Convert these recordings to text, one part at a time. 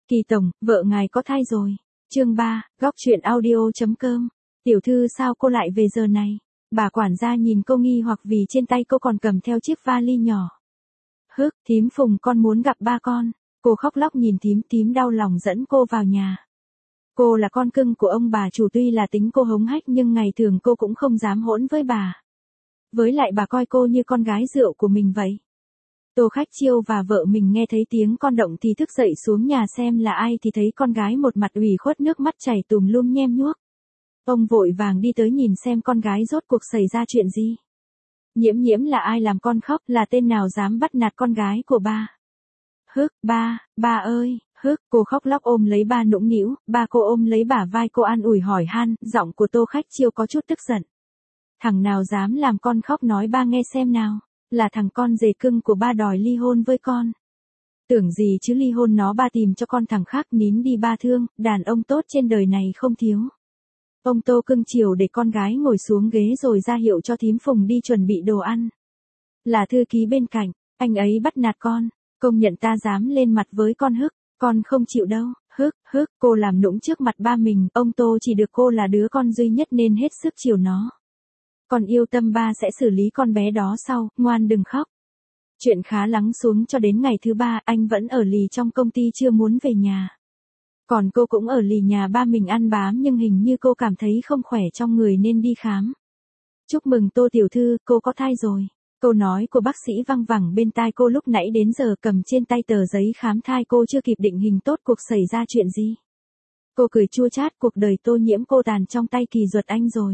Kỳ tổng, vợ ngài có thai rồi. Chương 3, góc truyện audio.com. Tiểu thư sao cô lại về giờ này? Bà quản gia nhìn cô nghi hoặc vì trên tay cô còn cầm theo chiếc vali nhỏ. Thím Phùng con muốn gặp ba con. Cô khóc lóc nhìn thím đau lòng dẫn cô vào nhà. Cô là con cưng của ông bà chủ, tuy là tính cô hống hách nhưng ngày thường cô cũng không dám hỗn với bà. Với lại bà coi cô như con gái rượu của mình vậy. Tô Khách Chiêu và vợ mình nghe thấy tiếng con động thì thức dậy xuống nhà xem là ai thì thấy con gái một mặt ủy khuất, nước mắt chảy tùm lum nhem nhuốc. Ông vội vàng đi tới nhìn xem con gái rốt cuộc xảy ra chuyện gì. Nhiễm là ai làm con khóc, là tên nào dám bắt nạt con gái của ba. Ba ơi, cô khóc lóc ôm lấy ba nũng nĩu, ba cô ôm lấy bả vai cô an ủi hỏi han, giọng của Tô Khách Chiêu có chút tức giận. Thằng nào dám làm con khóc nói ba nghe xem nào, là thằng con rể cưng của ba đòi ly hôn với con. Tưởng gì chứ ly hôn nó ba tìm cho con thằng khác, nín đi ba thương, đàn ông tốt trên đời này không thiếu. Ông Tô cưng chiều để con gái ngồi xuống ghế rồi ra hiệu cho thím Phùng đi chuẩn bị đồ ăn. Là thư ký bên cạnh, anh ấy bắt nạt con, công nhận ta dám lên mặt với con con không chịu đâu, cô làm nũng trước mặt ba mình, ông Tô chỉ được cô là đứa con duy nhất nên hết sức chiều nó. Con yêu tâm ba sẽ xử lý con bé đó sau, ngoan đừng khóc. Chuyện khá lắng xuống cho đến ngày thứ ba, anh vẫn ở lì trong công ty chưa muốn về nhà. Còn cô cũng ở lì nhà ba mình ăn bám nhưng hình như cô cảm thấy không khỏe trong người nên đi khám. Chúc mừng Tô tiểu thư, cô có thai rồi. Câu nói của bác sĩ văng vẳng bên tai cô lúc nãy đến giờ, cầm trên tay tờ giấy khám thai cô chưa kịp định hình tốt cuộc xảy ra chuyện gì. Cô cười chua chát, cuộc đời Tô Nhiễm cô tàn trong tay Kỳ Duật anh rồi.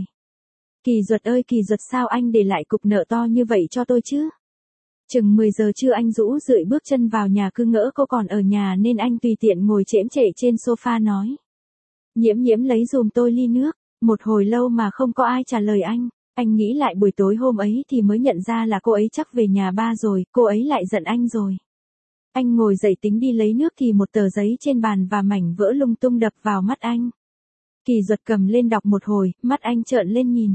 Kỳ Duật ơi Kỳ Duật, sao anh để lại cục nợ to như vậy cho tôi chứ? Chừng 10 giờ trưa anh rũ rượi bước chân vào nhà, cứ ngỡ cô còn ở nhà nên anh tùy tiện ngồi chễm chệ trên sofa nói. Nhiễm lấy dùm tôi ly nước. Một hồi lâu mà không có ai trả lời anh nghĩ lại buổi tối hôm ấy thì mới nhận ra là cô ấy chắc về nhà ba rồi, cô ấy lại giận anh rồi. Anh ngồi dậy tính đi lấy nước thì một tờ giấy trên bàn và mảnh vỡ lung tung đập vào mắt anh. Kỳ Duật cầm lên đọc một hồi, mắt anh trợn lên nhìn.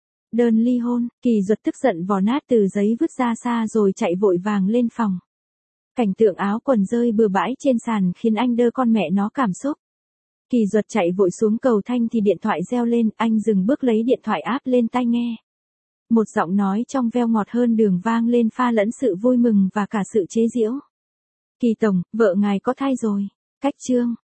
Đơn ly hôn. Kỳ Duật tức giận vò nát tờ giấy vứt ra xa rồi chạy vội vàng lên phòng. Cảnh tượng áo quần rơi bừa bãi trên sàn khiến anh đơ con mẹ nó cảm xúc. Kỳ Duật chạy vội xuống cầu thang thì điện thoại reo lên, anh dừng bước lấy điện thoại áp lên tai nghe. Một giọng nói trong veo ngọt hơn đường vang lên, pha lẫn sự vui mừng và cả sự chế giễu. Kỳ tổng, vợ ngài có thai rồi. Cách chương.